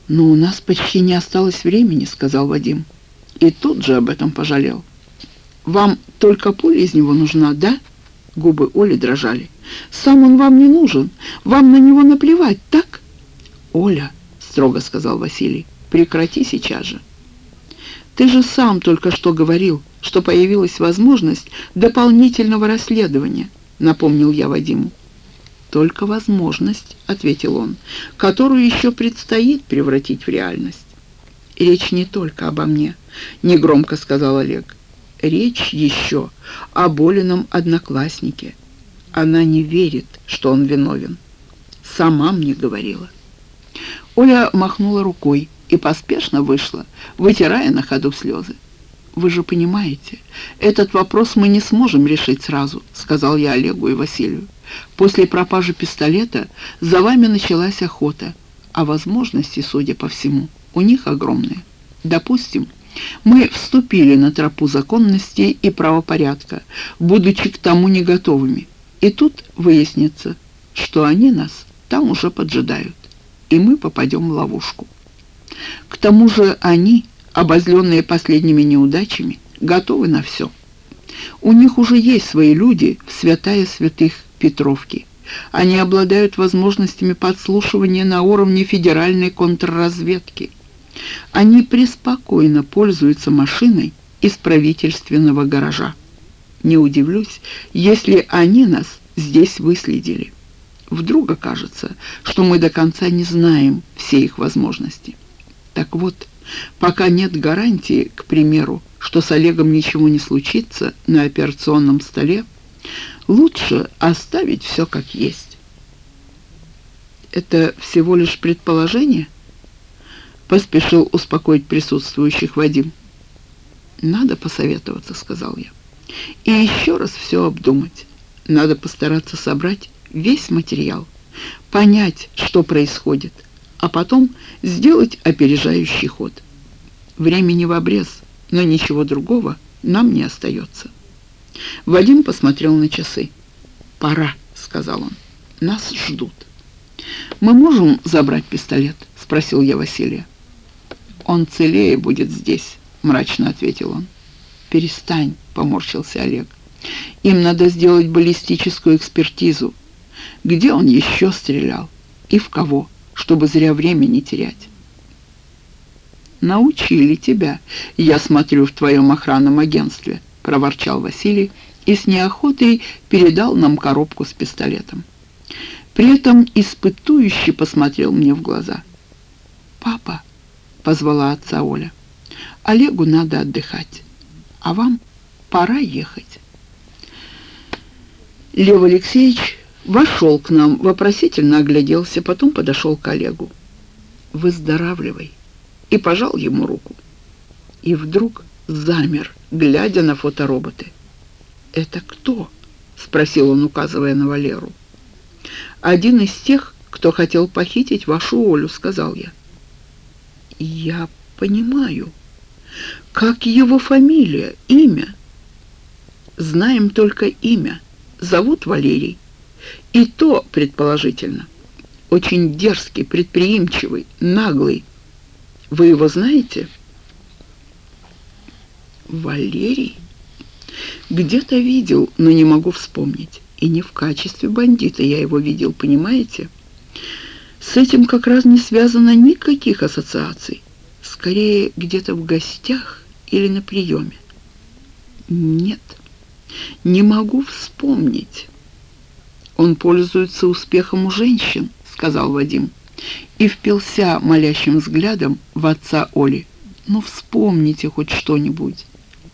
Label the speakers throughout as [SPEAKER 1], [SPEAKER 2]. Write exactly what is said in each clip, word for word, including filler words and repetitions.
[SPEAKER 1] «Но у нас почти не осталось времени», — сказал Вадим. И тут же об этом пожалел. «Вам только пуля из него нужна, да?» Губы Оли дрожали. «Сам он вам не нужен. Вам на него наплевать, так?» «Оля», — строго сказал Василий, — «прекрати сейчас же. Ты же сам только что говорил, что появилась возможность дополнительного расследования», — напомнил я Вадиму. «Только возможность», — ответил он, — «которую еще предстоит превратить в реальность». «Речь не только обо мне», — негромко сказал Олег. «Речь еще о Олином однокласснике. Она не верит, что он виновен. Сама мне говорила». Оля махнула рукой и поспешно вышла, вытирая на ходу слезы. «Вы же понимаете, этот вопрос мы не сможем решить сразу», — сказал я Олегу и Василию. «После пропажи пистолета за вами началась охота, а возможности, судя по всему, у них огромные. Допустим, мы вступили на тропу законности и правопорядка, будучи к тому не готовыми, и тут выяснится, что они нас там уже поджидают, и мы попадем в ловушку. К тому же они, обозленные последними неудачами, готовы на все. У них уже есть свои люди в святая святых Петровке. Они обладают возможностями подслушивания на уровне федеральной контрразведки. Они преспокойно пользуются машиной из правительственного гаража. Не удивлюсь, если они нас здесь выследили. Вдруг окажется, что мы до конца не знаем все их возможности. Так вот, пока нет гарантии, к примеру, что с Олегом ничего не случится на операционном столе, лучше оставить все как есть». «Это всего лишь предположение?» — поспешил успокоить присутствующих Вадим. «Надо посоветоваться», — сказал я. «И еще раз все обдумать. Надо постараться собрать весь материал, понять, что происходит, а потом сделать опережающий ход. Времени в обрез, но ничего другого нам не остается». Вадим посмотрел на часы. «Пора», — сказал он. «Нас ждут». «Мы можем забрать пистолет?» — спросил я Василия. «Он целее будет здесь», — мрачно ответил он. «Перестань», — поморщился Олег. «Им надо сделать баллистическую экспертизу. Где он еще стрелял? И в кого? Чтобы зря время не терять». «Научили тебя, я смотрю, в твоем охранном агентстве», — проворчал Василий и с неохотой передал нам коробку с пистолетом. При этом испытующе посмотрел мне в глаза. «Папа», — позвала отца Оля, — «Олегу надо отдыхать, а вам пора ехать». Лев Алексеевич вошел к нам, вопросительно огляделся, потом подошел к Олегу. «Выздоравливай», и пожал ему руку. И вдруг замер, глядя на фотороботы. «Это кто?» — спросил он, указывая на Валеру. «Один из тех, кто хотел похитить вашу Олю», — сказал я. «Я понимаю. Как его фамилия, имя?» «Знаем только имя. Зовут Валерий. И то, предположительно, очень дерзкий, предприимчивый, наглый. Вы его знаете?» «Валерий? Где-то видел, но не могу вспомнить. И не в качестве бандита я его видел, понимаете? С этим как раз не связано никаких ассоциаций. Скорее, где-то в гостях или на приеме. Нет, не могу вспомнить». «Он пользуется успехом у женщин», — сказал Вадим, и впился молящим взглядом в отца Оли. «Ну, вспомните хоть что-нибудь».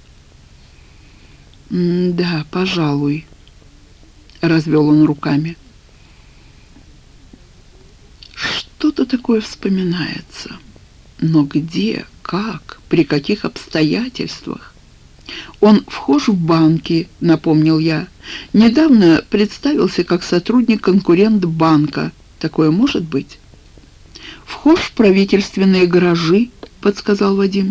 [SPEAKER 1] «Да, пожалуй», — развел он руками. «Что-то такое вспоминается. Но где, как, при каких обстоятельствах? Он вхож в банки», — напомнил я. «Недавно представился как сотрудник-конкурент банка. Такое может быть?» «Вхож в правительственные гаражи», — подсказал Вадим.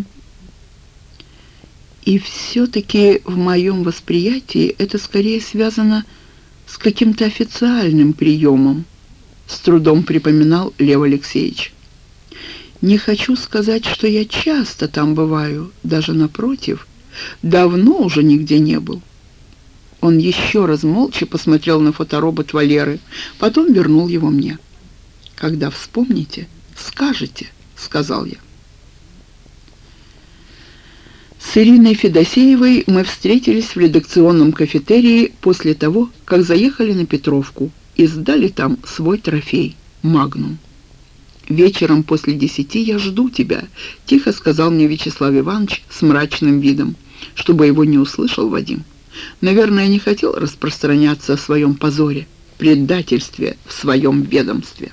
[SPEAKER 1] «И все-таки в моем восприятии это скорее связано с каким-то официальным приемом», — с трудом припоминал Лев Алексеевич. Не хочу сказать, что я часто там бываю, даже напротив, давно уже нигде не был. Он еще раз молча посмотрел на фоторобот Валеры, потом вернул его мне. «Когда вспомните, скажете», — сказал я. С Ириной Федосеевой мы встретились в редакционном кафетерии после того, как заехали на Петровку и сдали там свой трофей — «Магнум». «Вечером после десяти я жду тебя», — тихо сказал мне Вячеслав Иванович с мрачным видом, чтобы его не услышал Вадим. Наверное, не хотел распространяться о своем позоре, предательстве в своем ведомстве.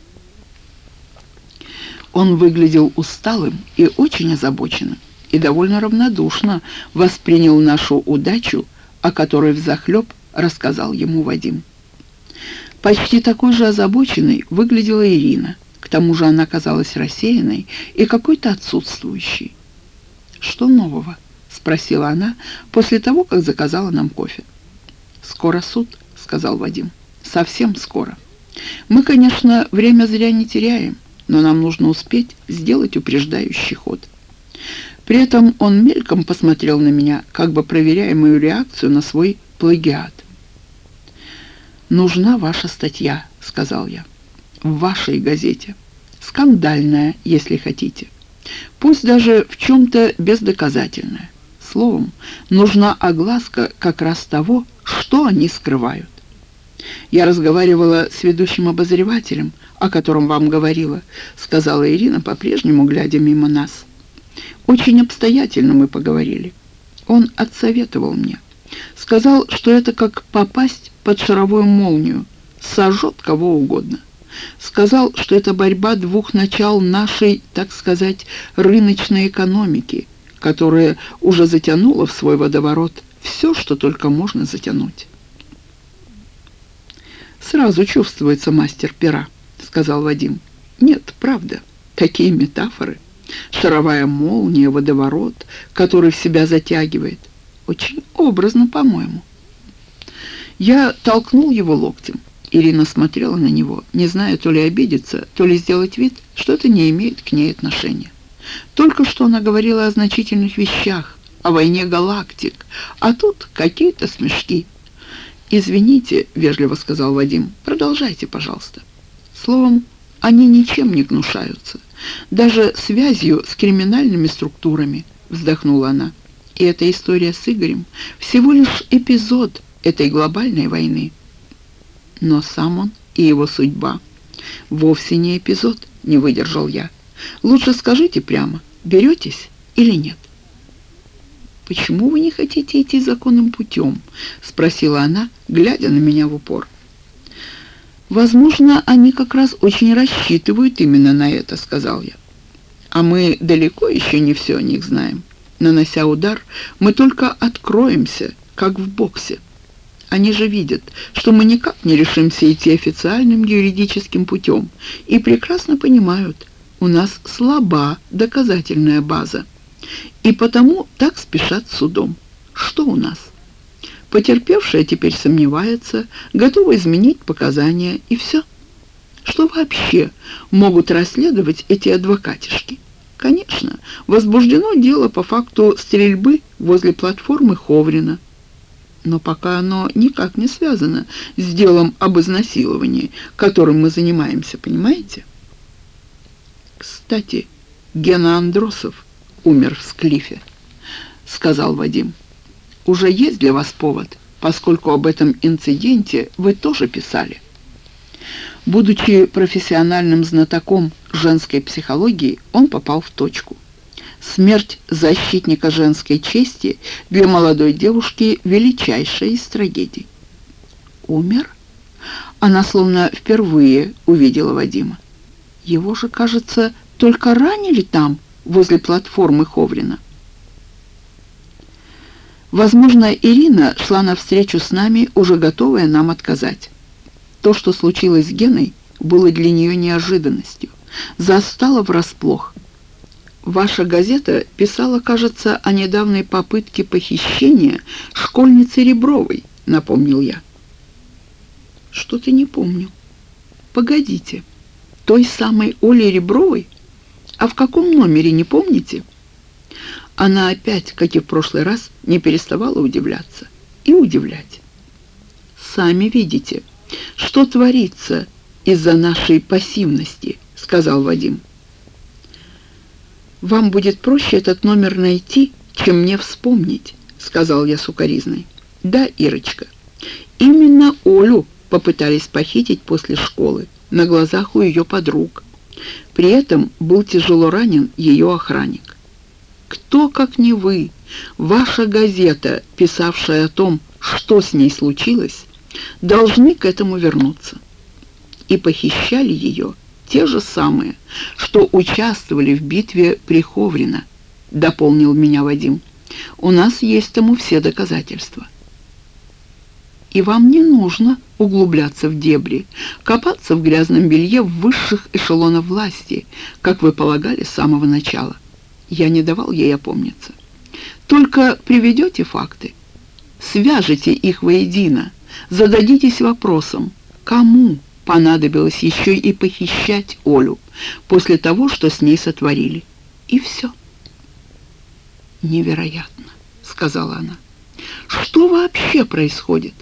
[SPEAKER 1] Он выглядел усталым и очень озабоченным, и довольно равнодушно воспринял нашу удачу, о которой взахлеб рассказал ему Вадим. Почти такой же озабоченной выглядела Ирина. К тому же она казалась рассеянной и какой-то отсутствующей. «Что нового?» — спросила она после того, как заказала нам кофе. «Скоро суд», — сказал Вадим. «Совсем скоро. Мы, конечно, время зря не теряем, но нам нужно успеть сделать упреждающий ход». При этом он мельком посмотрел на меня, как бы проверяя мою реакцию на свой плагиат. «Нужна ваша статья», — сказал я, — «в вашей газете. Скандальная, если хотите. Пусть даже в чем-то бездоказательная. Словом, нужна огласка как раз того, что они скрывают. Я разговаривала с ведущим обозревателем, о котором вам говорила», — сказала Ирина, по-прежнему глядя мимо нас. «Очень обстоятельно мы поговорили. Он отсоветовал мне. Сказал, что это как попасть под шаровую молнию, сожжет кого угодно. Сказал, что это борьба двух начал нашей, так сказать, рыночной экономики, которая уже затянула в свой водоворот все, что только можно затянуть». «Сразу чувствуется мастер пера», — сказал Вадим. «Нет, правда, такие метафоры. Шаровая молния, водоворот, который в себя затягивает. Очень образно, по-моему». Я толкнул его локтем. Ирина смотрела на него, не зная то ли обидеться, то ли сделать вид, что это не имеет к ней отношения. Только что она говорила о значительных вещах, о войне галактик, а тут какие-то смешки. «Извините», — вежливо сказал Вадим, — «продолжайте, пожалуйста». Словом, они ничем не гнушаются, даже связью с криминальными структурами, вздохнула она. И эта история с Игорем всего лишь эпизод этой глобальной войны. Но сам он и его судьба вовсе не эпизод, не выдержал я. Лучше скажите прямо, беретесь или нет? «Почему вы не хотите идти законным путем?» — спросила она, глядя на меня в упор. «Возможно, они как раз очень рассчитывают именно на это», — сказал я. «А мы далеко еще не все о них знаем. Нанося удар, мы только откроемся, как в боксе. Они же видят, что мы никак не решимся идти официальным юридическим путем, и прекрасно понимают, у нас слаба доказательная база, и потому так спешат с судом. Что у нас? Потерпевшая теперь сомневается, готова изменить показания, и все. Что вообще могут расследовать эти адвокатишки? Конечно, возбуждено дело по факту стрельбы возле платформы Ховрина, но пока оно никак не связано с делом об изнасиловании, которым мы занимаемся, понимаете? «Кстати, Гена Андросов умер в Склифе», — сказал Вадим. «Уже есть для вас повод, поскольку об этом инциденте вы тоже писали». Будучи профессиональным знатоком женской психологии, он попал в точку. Смерть защитника женской чести для молодой девушки — величайшая из трагедий. «Умер?» Она словно впервые увидела Вадима. «Его же, кажется, только ранили там, возле платформы Ховрина». Возможно, Ирина шла навстречу с нами, уже готовая нам отказать. То, что случилось с Геной, было для нее неожиданностью, застало врасплох. «Ваша газета писала, кажется, о недавней попытке похищения школьницы Ребровой», — напомнил я. «Что-то не помню. Погодите, той самой Оли Ребровой? А в каком номере, не помните?» Она опять, как и в прошлый раз, не переставала удивляться и удивлять. «Сами видите, что творится из-за нашей пассивности», — сказал Вадим. «Вам будет проще этот номер найти, чем мне вспомнить», — сказал я сукоризной. «Да, Ирочка, именно Олю попытались похитить после школы на глазах у ее подруг. При этом был тяжело ранен ее охранник. Кто, как не вы, ваша газета, писавшая о том, что с ней случилось, должны к этому вернуться. И похищали ее те же самые, что участвовали в битве при Ховрино», — дополнил меня Вадим. «У нас есть тому все доказательства». «И вам не нужно углубляться в дебри, копаться в грязном белье в высших эшелонах власти, как вы полагали с самого начала». Я не давал ей опомниться. «Только приведете факты, свяжете их воедино, зададитесь вопросом, кому понадобилось еще и похищать Олю после того, что с ней сотворили. И все». «Невероятно», — сказала она. «Что вообще происходит?»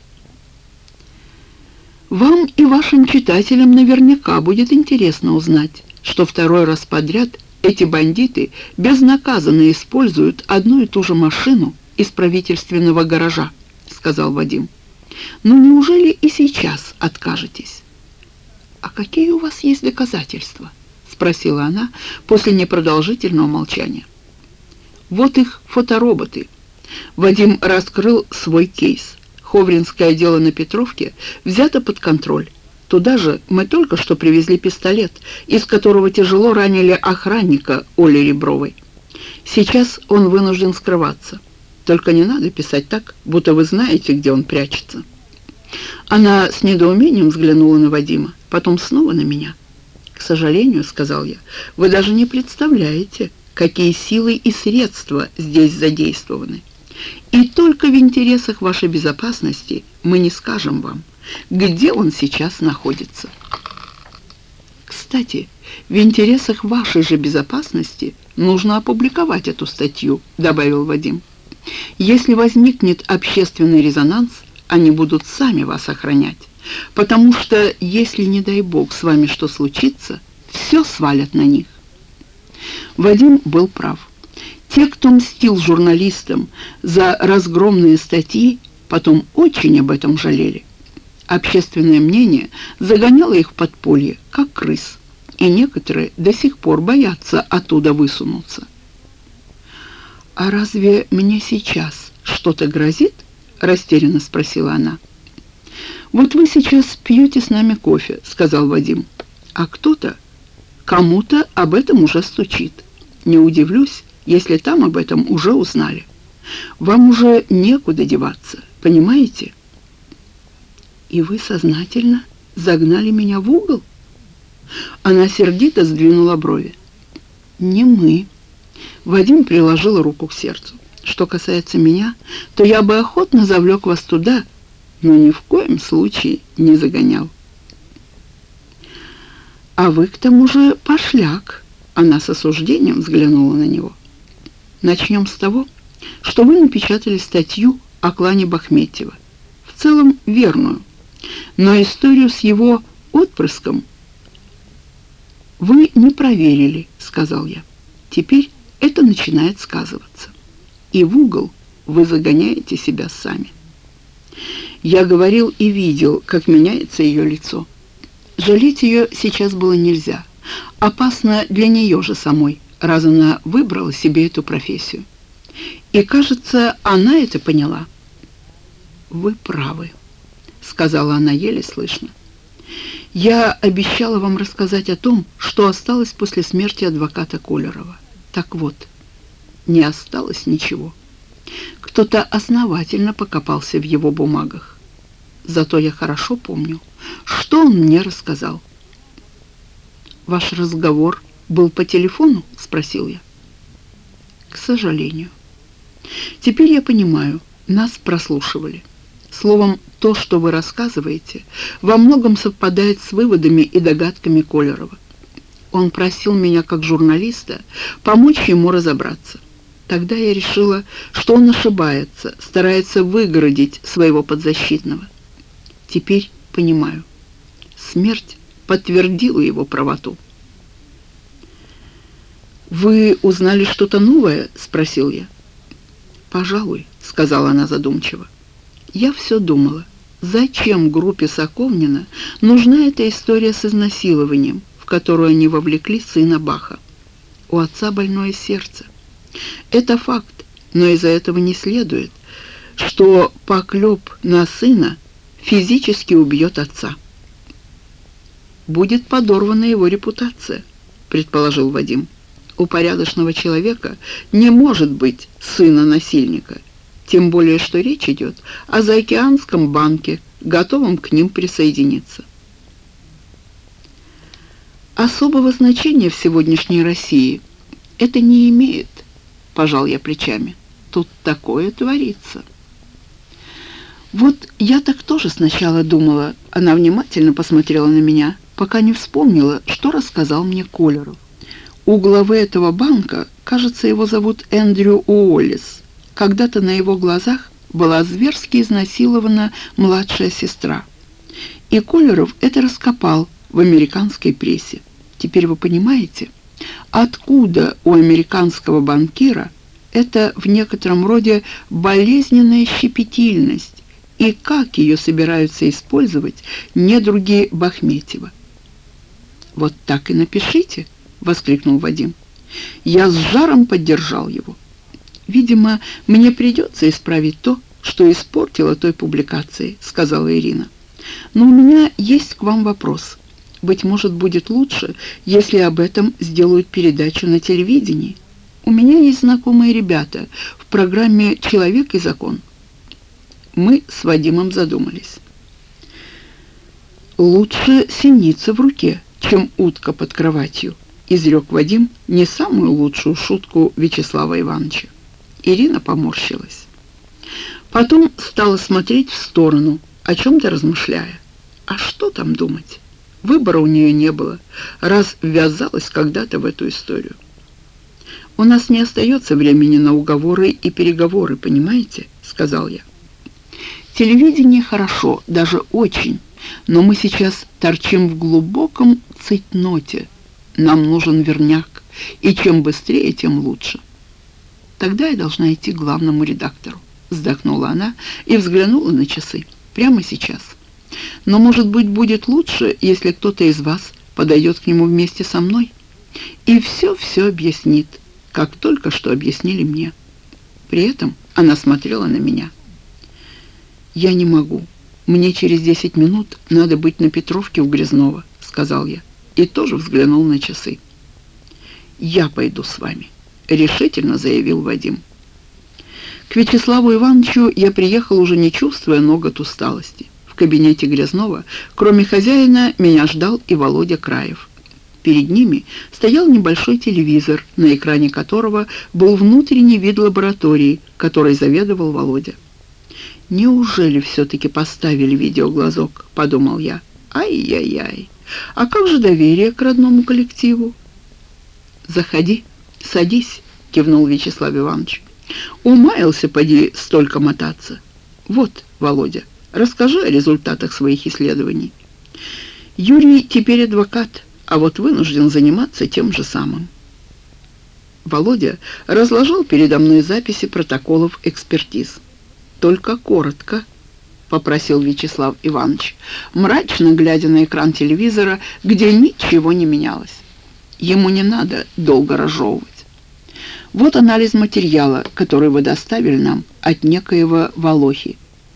[SPEAKER 1] «Вам и вашим читателям наверняка будет интересно узнать, что второй раз подряд эти бандиты безнаказанно используют одну и ту же машину из правительственного гаража», — сказал Вадим. «Ну неужели и сейчас откажетесь?» «А какие у вас есть доказательства?» — спросила она после непродолжительного молчания. «Вот их фотороботы». Вадим раскрыл свой кейс. Ховринское дело на Петровке взято под контроль. Туда же мы только что привезли пистолет, из которого тяжело ранили охранника Оли Ребровой. Сейчас он вынужден скрываться. Только не надо писать так, будто вы знаете, где он прячется». Она с недоумением взглянула на Вадима, потом снова на меня. «К сожалению, — сказал я, — вы даже не представляете, какие силы и средства здесь задействованы. И только в интересах вашей безопасности мы не скажем вам, где он сейчас находится». «Кстати, в интересах вашей же безопасности нужно опубликовать эту статью», — добавил Вадим. «Если возникнет общественный резонанс, они будут сами вас охранять, потому что, если, не дай бог, с вами что случится, все свалят на них». Вадим был прав. Те, кто мстил журналистам за разгромные статьи, потом очень об этом жалели. Общественное мнение загоняло их в подполье, как крыс, и некоторые до сих пор боятся оттуда высунуться. «А разве мне сейчас что-то грозит?» — растерянно спросила она. «Вот вы сейчас пьете с нами кофе», — сказал Вадим, «а кто-то, кому-то об этом уже стучит. Не удивлюсь, если там об этом уже узнали. Вам уже некуда деваться, понимаете?» «И вы сознательно загнали меня в угол?» Она сердито сдвинула брови. «Не мы». Вадим приложил руку к сердцу. «Что касается меня, то я бы охотно завлек вас туда, но ни в коем случае не загонял». «А вы, к тому же, пошляк», — она с осуждением взглянула на него. «Начнем с того, что вы напечатали статью о клане Бахметьева, в целом верную, но историю с его отпрыском вы не проверили», — сказал я. «Теперь это начинает сказываться, и в угол вы загоняете себя сами». Я говорил и видел, как меняется ее лицо. Жалеть ее сейчас было нельзя. Опасно для нее же самой, раз она выбрала себе эту профессию. И, кажется, она это поняла. «Вы правы», — сказала она еле слышно. «Я обещала вам рассказать о том, что осталось после смерти адвоката Колерова. Так вот, не осталось ничего. Кто-то основательно покопался в его бумагах. Зато я хорошо помню, что он мне рассказал». «Ваш разговор был по телефону?» — спросил я. «К сожалению. Теперь я понимаю, нас прослушивали. Словом, то, что вы рассказываете, во многом совпадает с выводами и догадками Колерова. Он просил меня, как журналиста, помочь ему разобраться. Тогда я решила, что он ошибается, старается выгородить своего подзащитного. Теперь понимаю. Смерть подтвердила его правоту. «Вы узнали что-то новое?» — спросил я. «Пожалуй», — сказала она задумчиво. «Я все думала, зачем группе Соковнина нужна эта история с изнасилованием, в которую они вовлекли сына Баха. У отца больное сердце. Это факт, но из-за этого не следует, что поклеп на сына физически убьет отца. Будет подорвана его репутация», — предположил Вадим. «У порядочного человека не может быть сына насильника, тем более что речь идет о заокеанском банке, готовом к ним присоединиться». «Особого значения в сегодняшней России это не имеет», — пожал я плечами. «Тут такое творится». «Вот я так тоже сначала думала», — она внимательно посмотрела на меня, пока не вспомнила, что рассказал мне Колеров. «У главы этого банка, кажется, его зовут Эндрю Уоллес, когда-то на его глазах была зверски изнасилована младшая сестра. И Колеров это раскопал в американской прессе. Теперь вы понимаете, откуда у американского банкира эта в некотором роде болезненная щепетильность и как ее собираются использовать недруги Бахметьева?» «Вот так и напишите», — воскликнул Вадим. Я с жаром поддержал его. «Видимо, мне придется исправить то, что испортила той публикацией», — сказала Ирина. «Но у меня есть к вам вопрос. Быть может, будет лучше, если об этом сделают передачу на телевидении. У меня есть знакомые ребята в программе «Человек и закон». Мы с Вадимом задумались. «Лучше синица в руке, чем утка под кроватью», — изрек Вадим не самую лучшую шутку Вячеслава Ивановича. Ирина поморщилась. Потом стала смотреть в сторону, о чем-то размышляя. А что там думать? Выбора у нее не было, раз ввязалась когда-то в эту историю. «У нас не остается времени на уговоры и переговоры, понимаете?» — сказал я. «Телевидение хорошо, даже очень, но мы сейчас торчим в глубоком цейтноте. Нам нужен верняк, и чем быстрее, тем лучше». «Тогда я должна идти к главному редактору», — вздохнула она и взглянула на часы. «Прямо сейчас. Но, может быть, будет лучше, если кто-то из вас подойдет к нему вместе со мной и все-все объяснит, как только что объяснили мне». При этом она смотрела на меня. «Я не могу. Мне через десять минут надо быть на Петровке у Грязнова», — сказал я, и тоже взглянул на часы. «Я пойду с вами», — решительно заявил Вадим. К Вячеславу Ивановичу я приехал, уже не чувствуя ног от усталости. В кабинете Грязнова, кроме хозяина, меня ждал и Володя Краев. Перед ними стоял небольшой телевизор, на экране которого был внутренний вид лаборатории, которой заведовал Володя. «Неужели все-таки поставили видеоглазок?» — подумал я. «Ай-яй-яй! А как же доверие к родному коллективу?» «Заходи, садись», — кивнул Вячеслав Иванович. «Умаялся, поди, столько мотаться. Вот, Володя, расскажи о результатах своих исследований. Юрий теперь адвокат, а вот вынужден заниматься тем же самым». Володя разложил передо мной записи протоколов экспертиз. «Только коротко», — попросил Вячеслав Иванович, мрачно глядя на экран телевизора, где ничего не менялось. Ему не надо долго разжевывать. «Вот анализ материала, который вы доставили нам от некоего Волохи.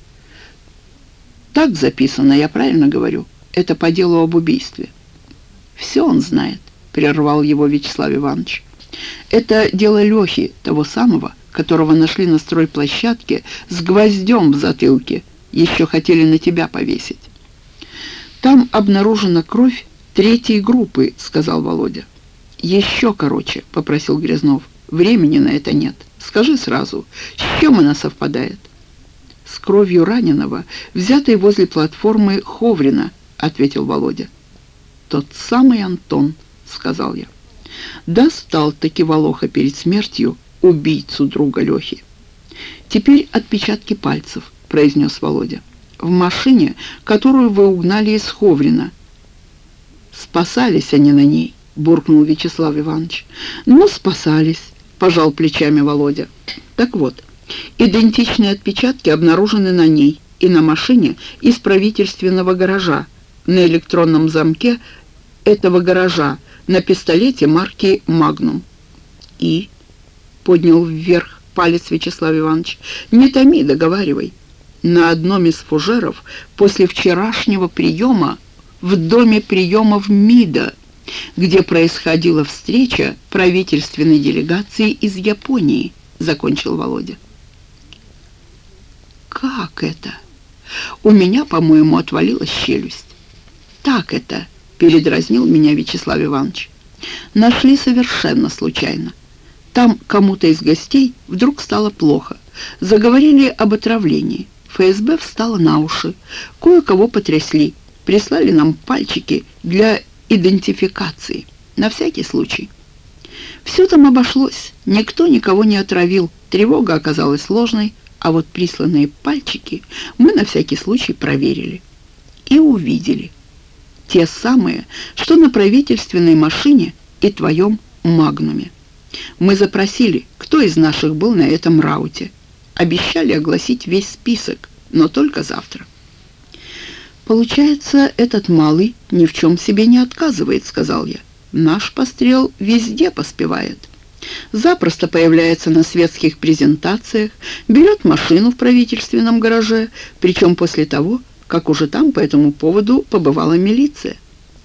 [SPEAKER 1] Так записано, я правильно говорю? Это по делу об убийстве». «Все он знает», — прервал его Вячеслав Иванович. «Это дело Лехи, того самого, которого нашли на стройплощадке с гвоздем в затылке, еще хотели на тебя повесить». «Там обнаружена кровь третьей группы», — сказал Володя. «Еще короче», — попросил Грязнов. «Времени на это нет. Скажи сразу, с чем она совпадает?» «С кровью раненого, взятой возле платформы Ховрина», — ответил Володя. «Тот самый Антон», — сказал я. Достал-таки Волоха перед смертью убийцу друга Лехи. «Теперь отпечатки пальцев», — произнес Володя. «В машине, которую вы угнали из Ховрина». «Спасались они на ней», — буркнул Вячеслав Иванович. «Ну, спасались», — пожал плечами Володя. «Так вот, идентичные отпечатки обнаружены на ней и на машине из правительственного гаража, на электронном замке этого гаража, на пистолете марки «Магнум». «И?» — поднял вверх палец Вячеслав Иванович. «Не томи, договаривай. На одном из фужеров после вчерашнего приема в доме приемов МИДа, где происходила встреча правительственной делегации из Японии», — закончил Володя. «Как это? У меня, по-моему, отвалилась челюсть». «Так это», — передразнил меня Вячеслав Иванович. «Нашли совершенно случайно. Там кому-то из гостей вдруг стало плохо. Заговорили об отравлении. ФСБ встало на уши. Кое-кого потрясли. Прислали нам пальчики для идентификации. На всякий случай. Все там обошлось. Никто никого не отравил. Тревога оказалась ложной. А вот присланные пальчики мы на всякий случай проверили. И увидели. Те самые, что на правительственной машине и твоем «Магнуме». Мы запросили, кто из наших был на этом рауте. Обещали огласить весь список, но только завтра. «Получается, этот малый ни в чем себе не отказывает», — сказал я. «Наш пострел везде поспевает. Запросто появляется на светских презентациях, берет машину в правительственном гараже, причем после того, как уже там по этому поводу побывала милиция».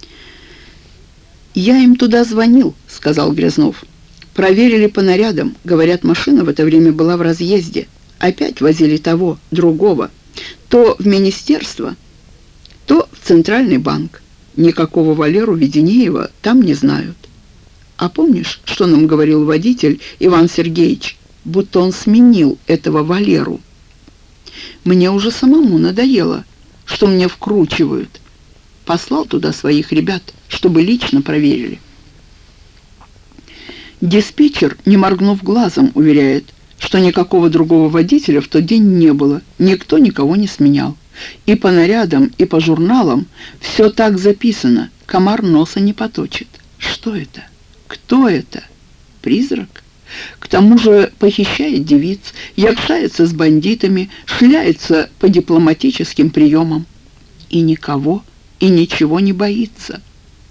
[SPEAKER 1] «Я им туда звонил», — сказал Грязнов. «Проверили по нарядам. Говорят, машина в это время была в разъезде. Опять возили того, другого. То в министерство, то в Центральный банк. Никакого Валеру Веденеева там не знают. А помнишь, что нам говорил водитель Иван Сергеевич? Будто он сменил этого Валеру. Мне уже самому надоело, что мне вкручивают. Послал туда своих ребят, чтобы лично проверили». Диспетчер, не моргнув глазом, уверяет, что никакого другого водителя в тот день не было, никто никого не сменял. И по нарядам, и по журналам все так записано, комар носа не поточит. Что это? Кто это? Призрак? К тому же похищает девиц, якшается с бандитами, шляется по дипломатическим приемам. И никого, и ничего не боится.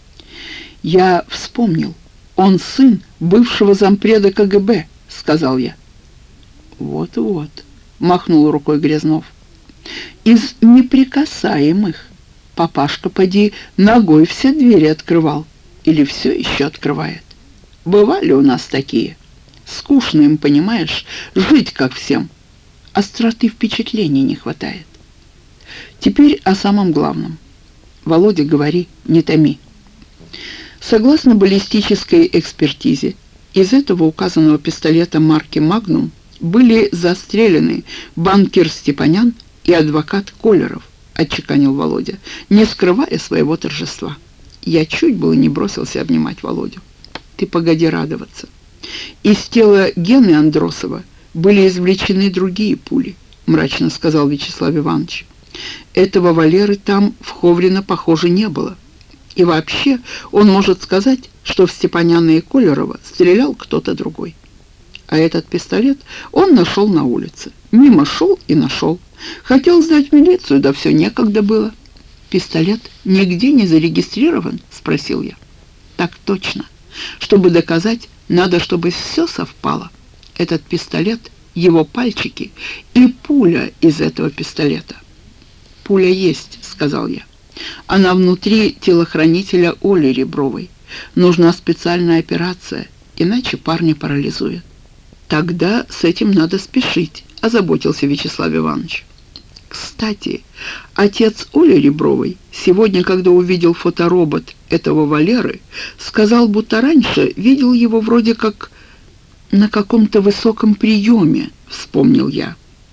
[SPEAKER 1] Я вспомнил. «Он сын бывшего зампреда ка гэ бэ», — сказал я. «Вот-вот», — махнул рукой Грязнов. «Из неприкасаемых. Папашка, поди, ногой все двери открывал. Или все еще открывает. Бывали у нас такие. Скучно им, понимаешь, жить как всем. Остроты впечатлений не хватает. Теперь о самом главном. Володя, говори, не томи». Согласно баллистической экспертизе, из этого указанного пистолета марки «Магнум» были застрелены банкир Степанян и адвокат Колеров, отчеканил Володя, не скрывая своего торжества. Я чуть было не бросился обнимать Володю. Ты погоди радоваться. Из тела Гены Андросова были извлечены другие пули, мрачно сказал Вячеслав Иванович. Этого Валеры там в Ховрино, похоже, не было. И вообще он может сказать, что в Степаняна и Колерова стрелял кто-то другой. А этот пистолет он нашел на улице. Мимо шел и нашел. Хотел сдать в милицию, да все некогда было. «Пистолет нигде не зарегистрирован?» — спросил я. «Так точно. Чтобы доказать, надо, чтобы все совпало. Этот пистолет, его пальчики и пуля из этого пистолета». «Пуля есть», — сказал я. «Она внутри телохранителя Оли Ребровой. Нужна специальная операция, иначе парня парализует». «Тогда с этим надо спешить», — озаботился Вячеслав Иванович. «Кстати, отец Оли Ребровой сегодня, когда увидел фоторобот этого Валеры, сказал, будто раньше видел его вроде как на каком-то высоком приеме», — вспомнил я.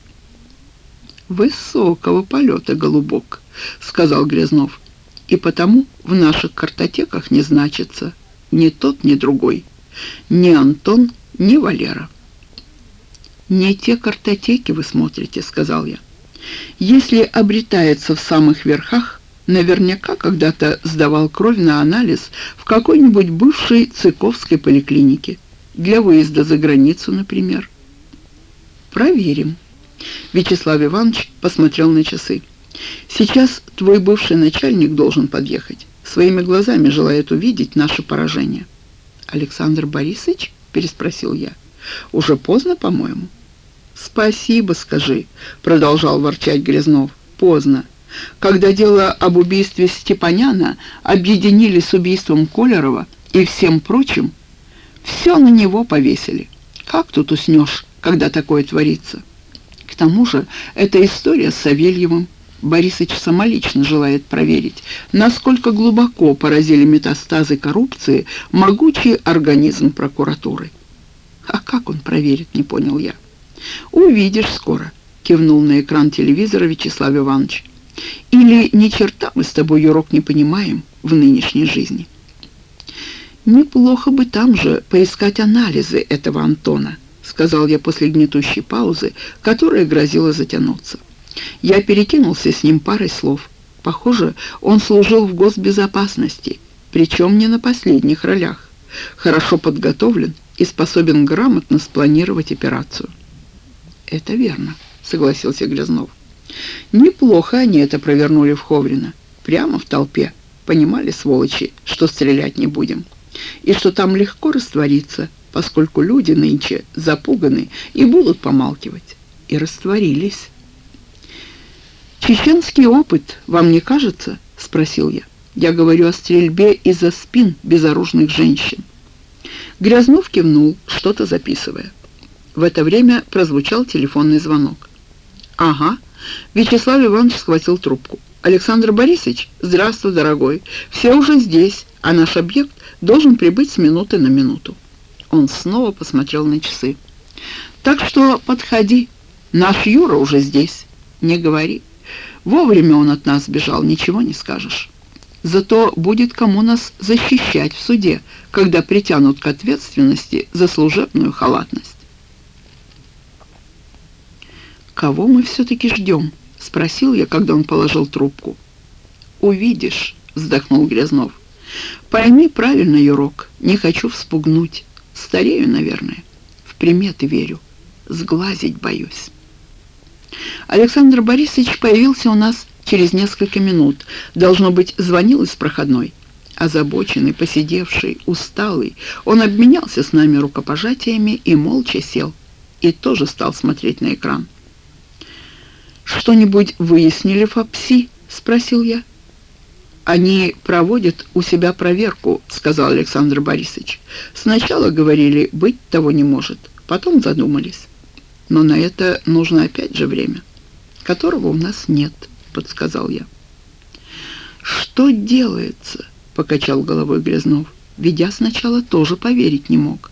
[SPEAKER 1] «Высокого полета, голубок», — сказал Грязнов, «и потому в наших картотеках не значится. Ни тот, ни другой. Ни Антон, ни Валера. «Не те картотеки вы смотрите», — сказал я. «Если обретается в самых верхах, наверняка когда-то сдавал кровь на анализ в какой-нибудь бывшей Цыковской поликлинике. Для выезда за границу, например». «Проверим». Вячеслав Иванович посмотрел на часы. «Сейчас твой бывший начальник должен подъехать. Своими глазами желает увидеть наше поражение». «Александр Борисович?» — переспросил я. «Уже поздно, по-моему». «Спасибо, скажи», — продолжал ворчать Грязнов. «Поздно. Когда дело об убийстве Степаняна объединили с убийством Колерова и всем прочим, все на него повесили. Как тут уснешь, когда такое творится? К тому же эта история с Савельевым. Борисыч самолично желает проверить, насколько глубоко поразили метастазы коррупции могучий организм прокуратуры». «А как он проверит?» — не понял я. «Увидишь скоро», — кивнул на экран телевизора Вячеслав Иванович. «Или ни черта мы с тобой, Юрок, не понимаем в нынешней жизни». «Неплохо бы там же поискать анализы этого Антона», — сказал я после гнетущей паузы, которая грозила затянуться. Я перекинулся с ним парой слов. Похоже, он служил в госбезопасности, причем не на последних ролях. Хорошо подготовлен и способен грамотно спланировать операцию. «Это верно», — согласился Грязнов. «Неплохо они это провернули в Ховрино. Прямо в толпе. Понимали, сволочи, что стрелять не будем. И что там легко раствориться, поскольку люди нынче запуганы и будут помалкивать. И растворились». «Чеченский опыт, вам не кажется?» — спросил я. «Я говорю о стрельбе из-за спин безоружных женщин». Грязнов кивнул, что-то записывая. В это время прозвучал телефонный звонок. «Ага». Вячеслав Иванович схватил трубку. «Александр Борисович, здравствуй, дорогой. Все уже здесь, а наш объект должен прибыть с минуты на минуту». Он снова посмотрел на часы. «Так что подходи. Наш Юра уже здесь. Не говори. Вовремя он от нас сбежал, ничего не скажешь. Зато будет кому нас защищать в суде, когда притянут к ответственности за служебную халатность». «Кого мы все-таки ждем?» — спросил я, когда он положил трубку. «Увидишь», — вздохнул Грязнов. «Пойми правильно, Юрок, не хочу вспугнуть. Старею, наверное. В приметы верю. Сглазить боюсь». Александр Борисович появился у нас через несколько минут. Должно быть, звонил из проходной. Озабоченный, посидевший, усталый, он обменялся с нами рукопожатиями и молча сел. И тоже стал смотреть на экран. «Что-нибудь выяснили в ФАПСИ?» — спросил я. «Они проводят у себя проверку», — сказал Александр Борисович. «Сначала говорили, быть того не может, потом задумались. Но на это нужно опять же время, которого у нас нет», — подсказал я. «Что делается?» — покачал головой Грязнов, ведь я сначала тоже поверить не мог.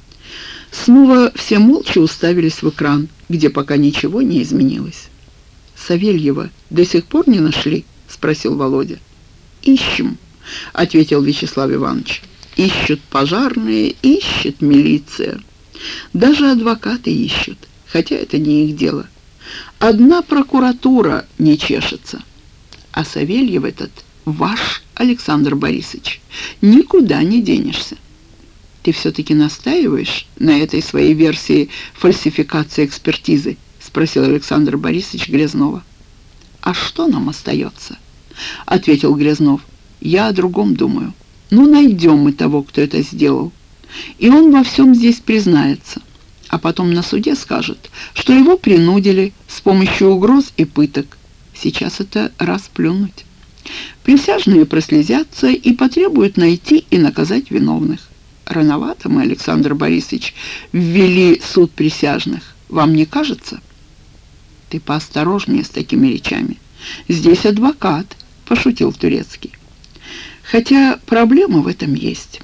[SPEAKER 1] Снова все молча уставились в экран, где пока ничего не изменилось. «Савельева до сих пор не нашли?» — спросил Володя. «Ищем», — ответил Вячеслав Иванович. «Ищут пожарные, ищет милиция. Даже адвокаты ищут, хотя это не их дело. Одна прокуратура не чешется. А Савельев этот ваш, Александр Борисович. Никуда не денешься». «Ты все-таки настаиваешь на этой своей версии фальсификации экспертизы?» — спросил Александр Борисович Грязнова. «А что нам остается?» — ответил Грязнов. «Я о другом думаю. Ну, найдем мы того, кто это сделал. И он во всем здесь признается. А потом на суде скажет, что его принудили с помощью угроз и пыток. Сейчас это расплюнуть. Присяжные прослезятся и потребуют найти и наказать виновных. Рановато мы, Александр Борисович, ввели суд присяжных. Вам не кажется?» «Ты поосторожнее с такими речами. Здесь адвокат», — пошутил Турецкий. «Хотя проблема в этом есть.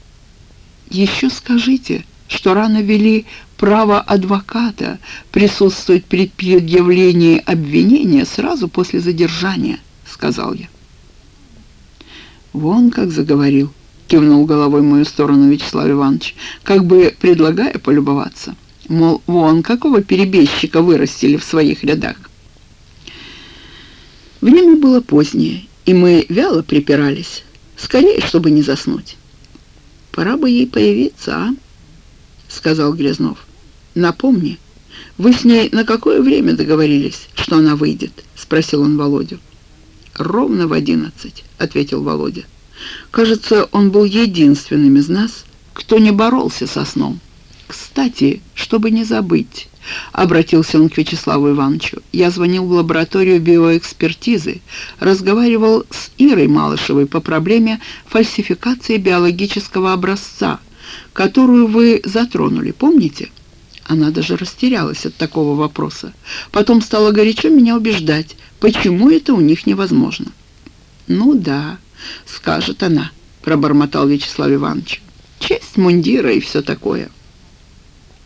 [SPEAKER 1] Еще скажите, что рано ввели право адвоката присутствовать при предъявлении обвинения сразу после задержания», — сказал я. «Вон как заговорил», кивнул головой в мою сторону Вячеслав Иванович, как бы предлагая полюбоваться. Мол, вон, какого перебежчика вырастили в своих рядах. Время было позднее, и мы вяло припирались. Скорее, чтобы не заснуть. «Пора бы ей появиться, а?» — сказал Грязнов. «Напомни, вы с ней на какое время договорились, что она выйдет?» — спросил он Володю. «Ровно в одиннадцать», — ответил Володя. Кажется, он был единственным из нас, кто не боролся со сном. «Кстати, чтобы не забыть», — обратился он к Вячеславу Ивановичу, «я звонил в лабораторию биоэкспертизы, разговаривал с Ирой Малышевой по проблеме фальсификации биологического образца, которую вы затронули, помните?» Она даже растерялась от такого вопроса. Потом стала горячо меня убеждать, почему это у них невозможно. «Ну да», — скажет она, — пробормотал Вячеслав Иванович. «Честь мундира и все такое».